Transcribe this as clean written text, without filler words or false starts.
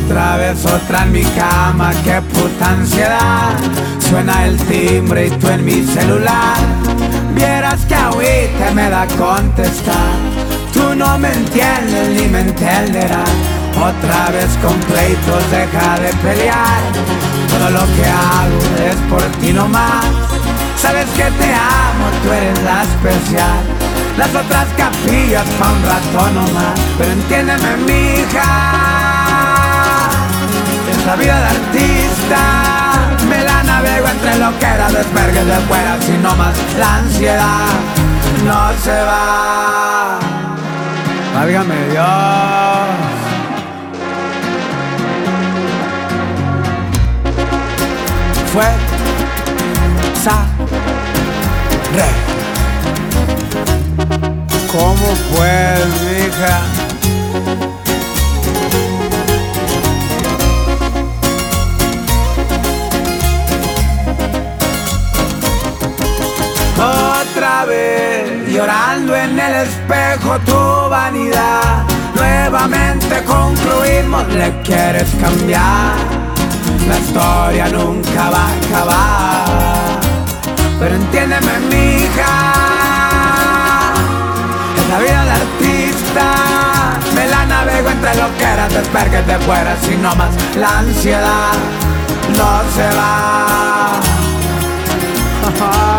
Otra vez otra en mi cama, qué puta ansiedad. Suena el timbre y tú en mi celular. Vieras que agüite me da contestar. Tú no me entiendes ni me entenderás. Otra vez con pleitos, deja de pelear. Todo lo que hago es por ti nomás. Sabes que te amo, tú eres la especial. Las otras capillas pa' un rato nomás. Pero entiéndeme, mija, esta vida de artista me la navego entre lo que era desvergue de fuera, si no más la ansiedad no se va. Válgame Dios. Fue Re. ¿Cómo pues, mija? Otra vez llorando en el espejo tu vanidad. Nuevamente concluimos, le quieres cambiar. La historia nunca va a acabar. Pero entiéndeme, mija, esa vida de artista me la navego entre lo que era desvergue de fuera, si no más la ansiedad no se va.